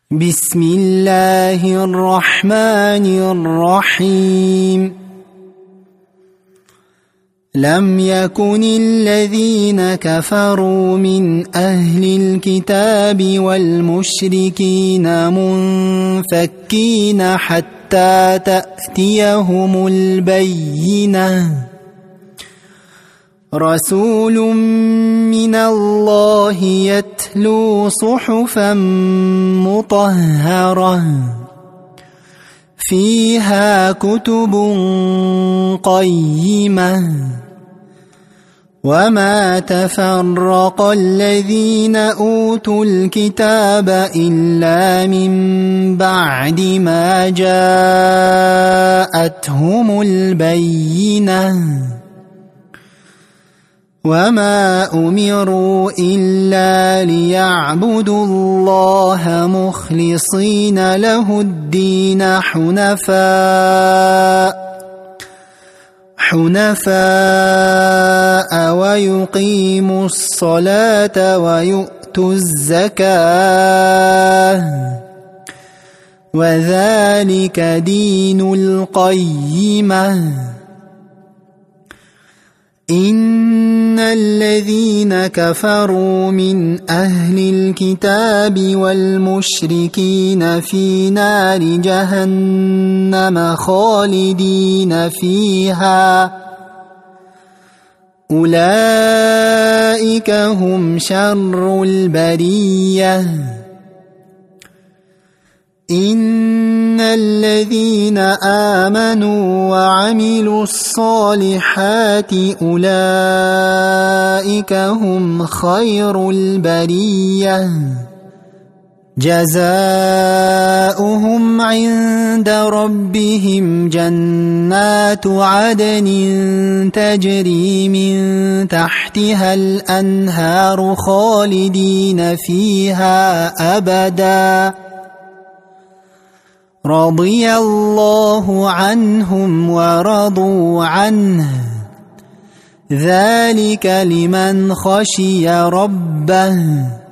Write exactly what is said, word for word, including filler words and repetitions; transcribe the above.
بسم الله الرحمن الرحيم لم يكن الذين كفروا من أهل الكتاب والمشركين منفكين حتى تأتيهم البينة رسول من الله يتلو صحفا مطهرة فيها كتب قيمة وما تفرق الذين أوتوا الكتاب إلا من بعد ما جاءتهم البينة وما أمروا إلا ليعبدوا الله مخلصين له الدين حنفاء حنفاء ويقيموا الصلاة ويؤتوا الزكاة وذلك دين القيمة إن الذين كفروا من أهل الكتاب والمشركين في نار جهنم خالدين فيها أولئك هم شر البرية إن الذين آمنوا وعملوا الصالحات أولئك هم خير البرية جزاؤهم عند ربهم جنات عدن تجري من تحتها الأنهار خالدين فيها أبداً رضي الله عنهم ورضوا عنه ذلك لمن خشي ربه